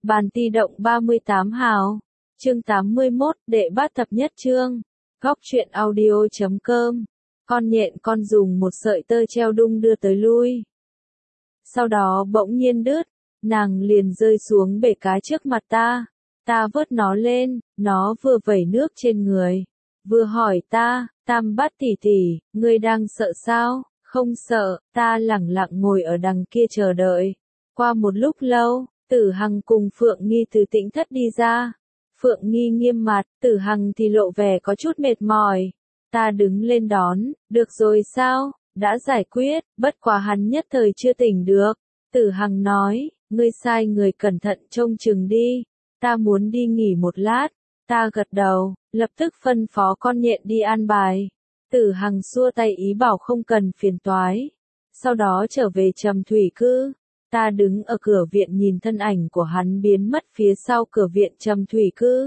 Bàn ti động 38 hào. Chương 81, đệ bát thập nhất chương. Góc truyện audio.com. Con nhện con dùng một sợi tơ treo đung đưa tới lui. Sau đó bỗng nhiên đứt, nàng liền rơi xuống bể cá trước mặt ta. Ta vớt nó lên, nó vừa vẩy nước trên người, vừa hỏi ta, Tam Bát tỷ tỷ, ngươi đang sợ sao? Không sợ, ta lẳng lặng ngồi ở đằng kia chờ đợi. Qua một lúc lâu, Tử Hằng cùng Phượng Nghi từ tĩnh thất đi ra. Phượng Nghi nghiêm mặt, Tử Hằng thì lộ vẻ có chút mệt mỏi. Ta đứng lên đón, được rồi sao? Đã giải quyết, bất quá hắn nhất thời chưa tỉnh được. Tử Hằng nói, ngươi sai người cẩn thận trông chừng đi. Ta muốn đi nghỉ một lát. Ta gật đầu, lập tức phân phó con nhện đi an bài. Tử Hằng xua tay ý bảo không cần phiền toái. Sau đó trở về Trầm Thủy Cư. Ta đứng ở cửa viện nhìn thân ảnh của hắn biến mất phía sau cửa viện Trầm Thủy Cư.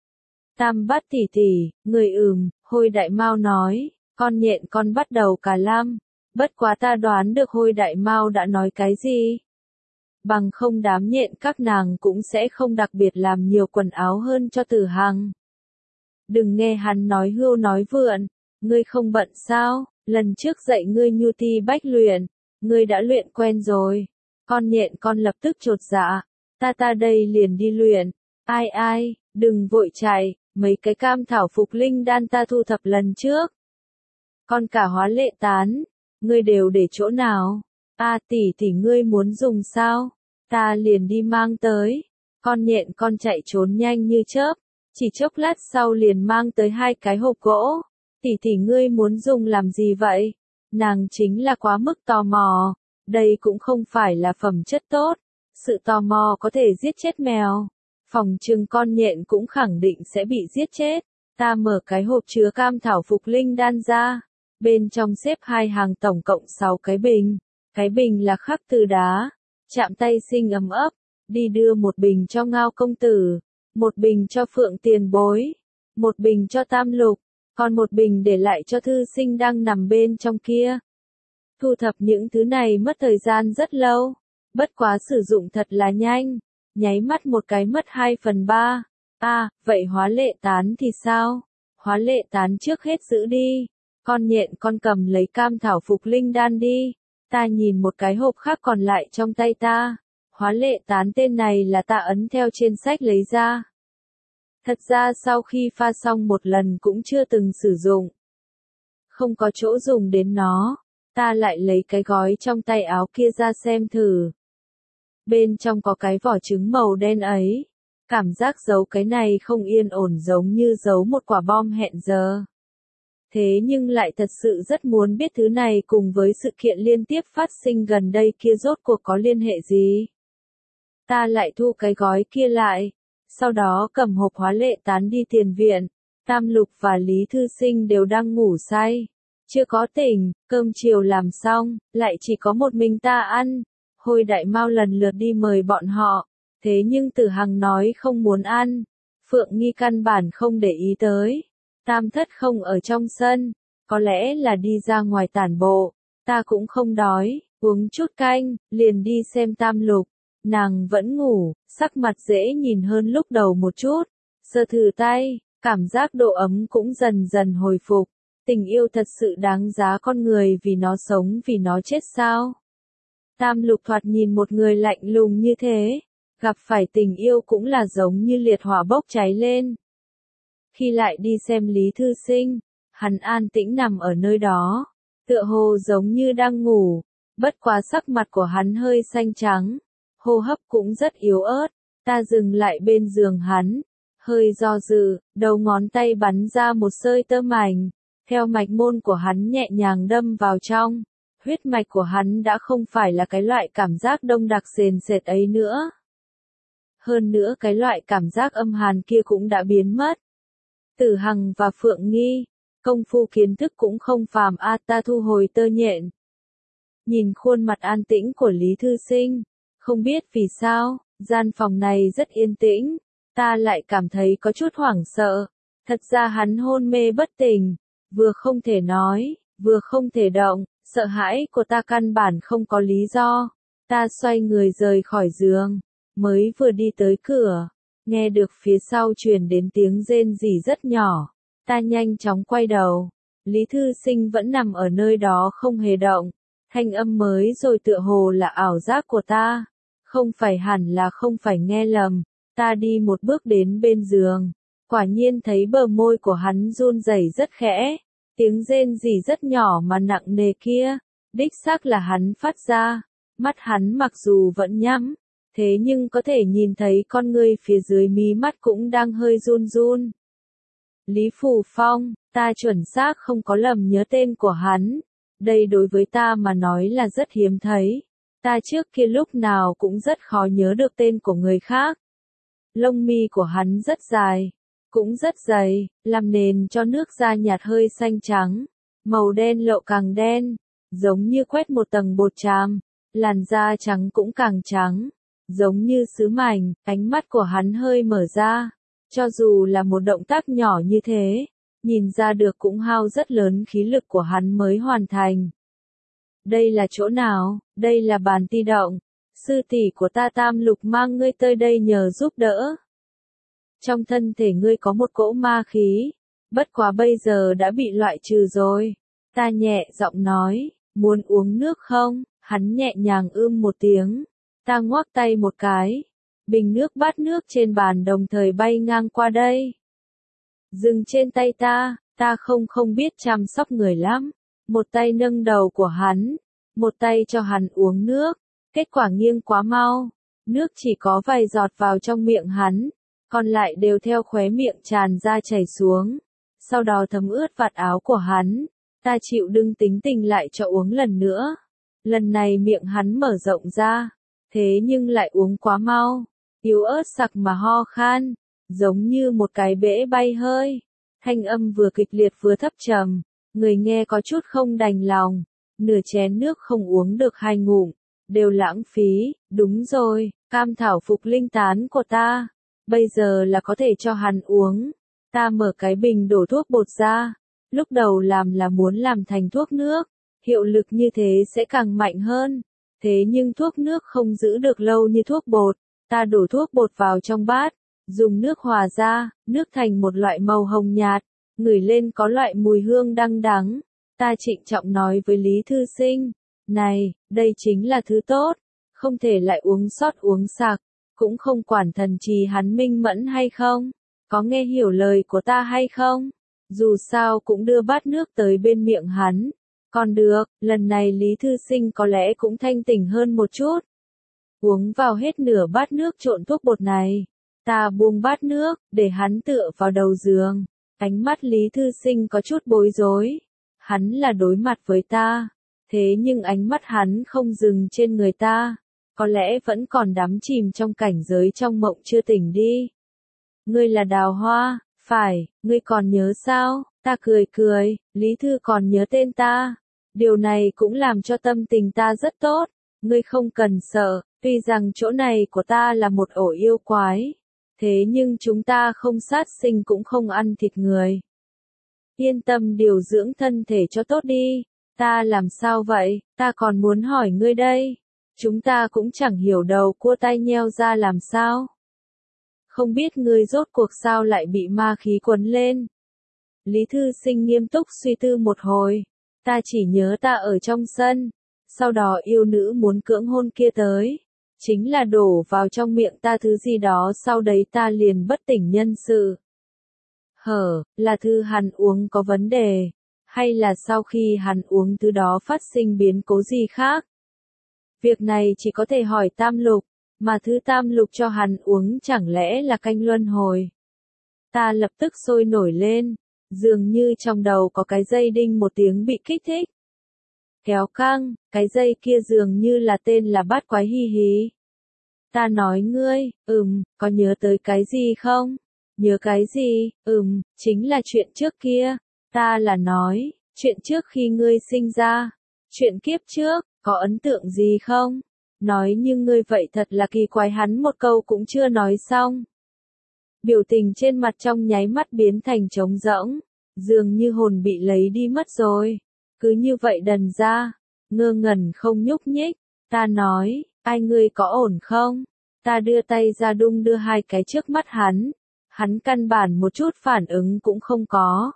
Tam Bát tỷ tỷ, người Hôi Đại Mao nói, con nhện con bắt đầu cả lam. Bất quá ta đoán được Hôi Đại Mao đã nói cái gì. Bằng không đám nhện các nàng cũng sẽ không đặc biệt làm nhiều quần áo hơn cho Tử Hằng. Đừng nghe hắn nói hưu nói vượn, ngươi không bận sao, lần trước dạy ngươi nhu ti bách luyện, ngươi đã luyện quen rồi. Con nhện con lập tức chột dạ, ta đây liền đi luyện, ai, đừng vội chạy, mấy cái cam thảo phục linh đan ta thu thập lần trước. Con cả hóa lệ tán, ngươi đều để chỗ nào? Tỷ ngươi muốn dùng sao? Ta liền đi mang tới. Con nhện con chạy trốn nhanh như chớp, chỉ chốc lát sau liền mang tới 2 cái hộp gỗ. Tỷ ngươi muốn dùng làm gì vậy? Nàng chính là quá mức tò mò. Đây cũng không phải là phẩm chất tốt. Sự tò mò có thể giết chết mèo. Phòng trừng con nhện cũng khẳng định sẽ bị giết chết. Ta mở cái hộp chứa cam thảo phục linh đan ra. Bên trong xếp 2 hàng tổng cộng 6 cái bình. Cái bình là khắc từ đá. Chạm tay sinh ấm ấp. Đi đưa một bình cho Ngao công tử. Một bình cho Phượng tiền bối. Một bình cho Tam Lục. Còn một bình để lại cho thư sinh đang nằm bên trong kia. Thu thập những thứ này mất thời gian rất lâu. Bất quá sử dụng thật là nhanh. Nháy mắt một cái mất 2/3. Vậy hóa lệ tán thì sao? Hóa lệ tán trước hết giữ đi. Con nhện con cầm lấy cam thảo phục linh đan đi. Ta nhìn một cái hộp khác còn lại trong tay ta. Hóa lệ tán tên này là ta ấn theo trên sách lấy ra. Thật ra sau khi pha xong một lần cũng chưa từng sử dụng. Không có chỗ dùng đến nó. Ta lại lấy cái gói trong tay áo kia ra xem thử. Bên trong có cái vỏ trứng màu đen ấy. Cảm giác giấu cái này không yên ổn giống như giấu một quả bom hẹn giờ. Thế nhưng lại thật sự rất muốn biết thứ này cùng với sự kiện liên tiếp phát sinh gần đây kia rốt cuộc có liên hệ gì. Ta lại thu cái gói kia lại. Sau đó cầm hộp hóa lệ tán đi tiền viện. Tam Lục và Lý Thư Sinh đều đang ngủ say. Chưa có tỉnh, cơm chiều làm xong, lại chỉ có một mình ta ăn. Hôi Đại Mao lần lượt đi mời bọn họ. Thế nhưng Tử Hằng nói không muốn ăn. Phượng Nghi căn bản không để ý tới. Tam Thất không ở trong sân. Có lẽ là đi ra ngoài tản bộ. Ta cũng không đói, uống chút canh, liền đi xem Tam Lục. Nàng vẫn ngủ, sắc mặt dễ nhìn hơn lúc đầu một chút. Sờ thử tay, cảm giác độ ấm cũng dần dần hồi phục. Tình yêu thật sự đáng giá con người vì nó sống vì nó chết sao? Tam Lục thoạt nhìn một người lạnh lùng như thế. Gặp phải tình yêu cũng là giống như liệt hỏa bốc cháy lên. Khi lại đi xem Lý Thư Sinh, hắn an tĩnh nằm ở nơi đó. Tựa hồ giống như đang ngủ. Bất quá sắc mặt của hắn hơi xanh trắng. Hô hấp cũng rất yếu ớt. Ta dừng lại bên giường hắn. Hơi do dự, đầu ngón tay bắn ra một sợi tơ mảnh. Theo mạch môn của hắn nhẹ nhàng đâm vào trong. Huyết mạch của hắn đã không phải là cái loại cảm giác đông đặc sền sệt ấy nữa. Hơn nữa cái loại cảm giác âm hàn kia cũng đã biến mất. Tử Hằng và Phượng Nghi, công phu kiến thức cũng không phàm ta thu hồi tơ nhện. Nhìn khuôn mặt an tĩnh của Lý Thư Sinh, không biết vì sao, gian phòng này rất yên tĩnh, ta lại cảm thấy có chút hoảng sợ. Thật ra hắn hôn mê bất tỉnh, vừa không thể nói, vừa không thể động, sợ hãi của ta căn bản không có lý do. Ta xoay người rời khỏi giường, mới vừa đi tới cửa, nghe được phía sau truyền đến tiếng rên rỉ rất nhỏ. Ta nhanh chóng quay đầu, Lý Thư Sinh vẫn nằm ở nơi đó không hề động. Thanh âm mới rồi tựa hồ là ảo giác của ta. Không phải hẳn là không phải nghe lầm. Ta đi một bước đến bên giường. Quả nhiên thấy bờ môi của hắn run rẩy rất khẽ. Tiếng rên rỉ rất nhỏ mà nặng nề kia. Đích xác là hắn phát ra. Mắt hắn mặc dù vẫn nhắm. Thế nhưng có thể nhìn thấy con ngươi phía dưới mí mắt cũng đang hơi run run. Lý Phù Phong, ta chuẩn xác không có lầm nhớ tên của hắn. Đây đối với ta mà nói là rất hiếm thấy. Ta trước kia lúc nào cũng rất khó nhớ được tên của người khác. Lông mi của hắn rất dài, cũng rất dày, làm nền cho nước da nhạt hơi xanh trắng. Màu đen lộ càng đen, giống như quét một tầng bột tràm. Làn da trắng cũng càng trắng, giống như sứ mảnh. Ánh mắt của hắn hơi mở ra. Cho dù là một động tác nhỏ như thế, nhìn ra được cũng hao rất lớn khí lực của hắn mới hoàn thành. Đây là chỗ nào? Đây là bàn ti động. Sư tỷ của ta Tam Lục mang ngươi tới đây nhờ giúp đỡ. Trong thân thể ngươi có một cỗ ma khí, bất quá bây giờ đã bị loại trừ rồi. Ta nhẹ giọng nói, muốn uống nước không? Hắn nhẹ nhàng một tiếng. Ta ngoắc tay một cái. Bình nước bát nước trên bàn đồng thời bay ngang qua đây. Dừng trên tay ta không biết chăm sóc người lắm. Một tay nâng đầu của hắn, một tay cho hắn uống nước. Kết quả nghiêng quá mau. Nước chỉ có vài giọt vào trong miệng hắn, còn lại đều theo khóe miệng tràn ra chảy xuống. Sau đó thấm ướt vạt áo của hắn. Ta chịu đựng tính tình lại cho uống lần nữa. Lần này miệng hắn mở rộng ra, thế nhưng lại uống quá mau. Yếu ớt sặc mà ho khan, giống như một cái bể bay hơi. Thanh âm vừa kịch liệt vừa thấp trầm, người nghe có chút không đành lòng. Nửa chén nước không uống được 2 ngụm, đều lãng phí. Đúng rồi, cam thảo phục linh tán của ta, bây giờ là có thể cho hắn uống. Ta mở cái bình đổ thuốc bột ra, lúc đầu làm là muốn làm thành thuốc nước, hiệu lực như thế sẽ càng mạnh hơn. Thế nhưng thuốc nước không giữ được lâu như thuốc bột. Ta đổ thuốc bột vào trong bát, dùng nước hòa ra, nước thành một loại màu hồng nhạt, ngửi lên có loại mùi hương đăng đắng. Ta trịnh trọng nói với Lý Thư Sinh, này, đây chính là thứ tốt, không thể lại uống sót uống sặc, cũng không quản thần trì hắn minh mẫn hay không, có nghe hiểu lời của ta hay không, dù sao cũng đưa bát nước tới bên miệng hắn. Còn được, lần này Lý Thư Sinh có lẽ cũng thanh tỉnh hơn một chút. Uống vào hết nửa bát nước trộn thuốc bột này. Ta buông bát nước, để hắn tựa vào đầu giường. Ánh mắt Lý Thư Sinh có chút bối rối. Hắn là đối mặt với ta. Thế nhưng ánh mắt hắn không dừng trên người ta. Có lẽ vẫn còn đắm chìm trong cảnh giới trong mộng chưa tỉnh đi. Ngươi là Đào Hoa, phải, ngươi còn nhớ sao? Ta cười cười, Lý Thư còn nhớ tên ta. Điều này cũng làm cho tâm tình ta rất tốt. Ngươi không cần sợ, tuy rằng chỗ này của ta là một ổ yêu quái. Thế nhưng chúng ta không sát sinh cũng không ăn thịt người. Yên tâm điều dưỡng thân thể cho tốt đi. Ta làm sao vậy? Ta còn muốn hỏi ngươi đây. Chúng ta cũng chẳng hiểu đầu cua tai nheo ra làm sao. Không biết ngươi rốt cuộc sao lại bị ma khí quấn lên. Lý Thư Sinh nghiêm túc suy tư một hồi. Ta chỉ nhớ ta ở trong sân. Sau đó yêu nữ muốn cưỡng hôn kia tới. Chính là đổ vào trong miệng ta thứ gì đó sau đấy ta liền bất tỉnh nhân sự. Là thứ hắn uống có vấn đề. Hay là sau khi hắn uống thứ đó phát sinh biến cố gì khác? Việc này chỉ có thể hỏi Tam Lục. Mà thứ Tam Lục cho hắn uống chẳng lẽ là canh luân hồi? Ta lập tức sôi nổi lên. Dường như trong đầu có cái dây đinh một tiếng bị kích thích. Kéo căng, cái dây kia dường như là tên là bát quái hi hí. Ta nói ngươi, có nhớ tới cái gì không? Nhớ cái gì? Chính là chuyện trước kia. Ta là nói, chuyện trước khi ngươi sinh ra. Chuyện kiếp trước, có ấn tượng gì không? Nói như ngươi vậy thật là kỳ quái, hắn một câu cũng chưa nói xong. Biểu tình trên mặt trong nháy mắt biến thành trống rỗng, dường như hồn bị lấy đi mất rồi. Cứ như vậy đần ra, ngơ ngẩn không nhúc nhích. Ta nói, ai ngươi có ổn không? Ta đưa tay ra đung đưa hai cái trước mắt hắn. Hắn căn bản một chút phản ứng cũng không có.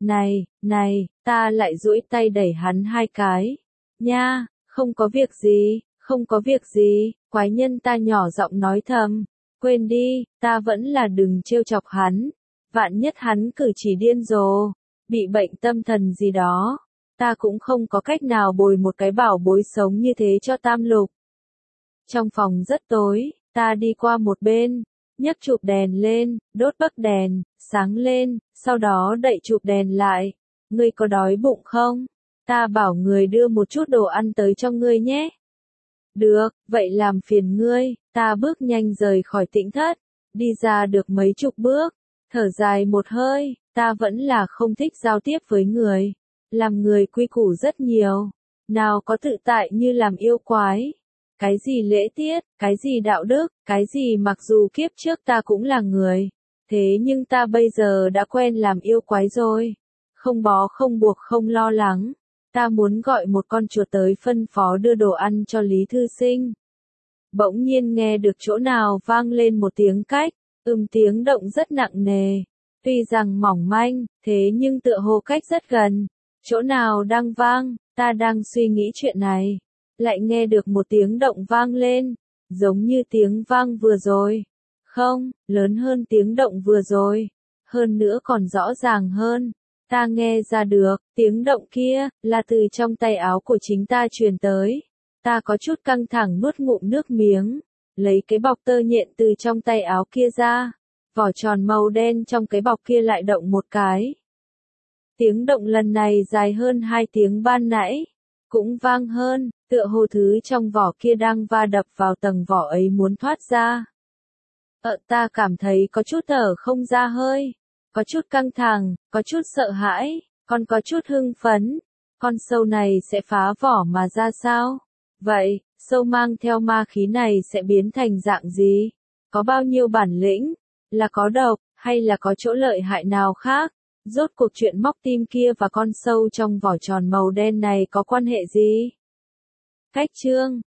Này, ta lại duỗi tay đẩy hắn hai cái. Nha, không có việc gì, không có việc gì, quái nhân ta nhỏ giọng nói thầm. Quên đi, ta vẫn là đừng trêu chọc hắn. Vạn nhất hắn cử chỉ điên rồ, bị bệnh tâm thần gì đó. Ta cũng không có cách nào bồi một cái bảo bối sống như thế cho Tam Lục. Trong phòng rất tối, ta đi qua một bên, nhấc chụp đèn lên, đốt bấc đèn, sáng lên, sau đó đậy chụp đèn lại. Ngươi có đói bụng không? Ta bảo người đưa một chút đồ ăn tới cho ngươi nhé. Được, vậy làm phiền ngươi. Ta bước nhanh rời khỏi tĩnh thất, đi ra được mấy chục bước, thở dài một hơi, ta vẫn là không thích giao tiếp với người. Làm người quy củ rất nhiều, nào có tự tại như làm yêu quái. Cái gì lễ tiết, cái gì đạo đức, cái gì mặc dù kiếp trước ta cũng là người. Thế nhưng ta bây giờ đã quen làm yêu quái rồi. Không bó không buộc không lo lắng. Ta muốn gọi một con chuột tới phân phó đưa đồ ăn cho Lý Thư Sinh. Bỗng nhiên nghe được chỗ nào vang lên một tiếng cách, tiếng động rất nặng nề. Tuy rằng mỏng manh, thế nhưng tựa hồ cách rất gần. Chỗ nào đang vang, ta đang suy nghĩ chuyện này. Lại nghe được một tiếng động vang lên, giống như tiếng vang vừa rồi. Không, lớn hơn tiếng động vừa rồi. Hơn nữa còn rõ ràng hơn. Ta nghe ra được, tiếng động kia, là từ trong tay áo của chính ta truyền tới. Ta có chút căng thẳng nuốt ngụm nước miếng. Lấy cái bọc tơ nhện từ trong tay áo kia ra. Vỏ tròn màu đen trong cái bọc kia lại động một cái. Tiếng động lần này dài hơn 2 tiếng ban nãy. Cũng vang hơn, tựa hồ thứ trong vỏ kia đang va đập vào tầng vỏ ấy muốn thoát ra. Ta cảm thấy có chút thở không ra hơi. Có chút căng thẳng, có chút sợ hãi, còn có chút hưng phấn. Con sâu này sẽ phá vỏ mà ra sao? Vậy, sâu mang theo ma khí này sẽ biến thành dạng gì? Có bao nhiêu bản lĩnh? Là có độc, hay là có chỗ lợi hại nào khác? Rốt cuộc chuyện móc tim kia và con sâu trong vỏ tròn màu đen này có quan hệ gì? Cách chương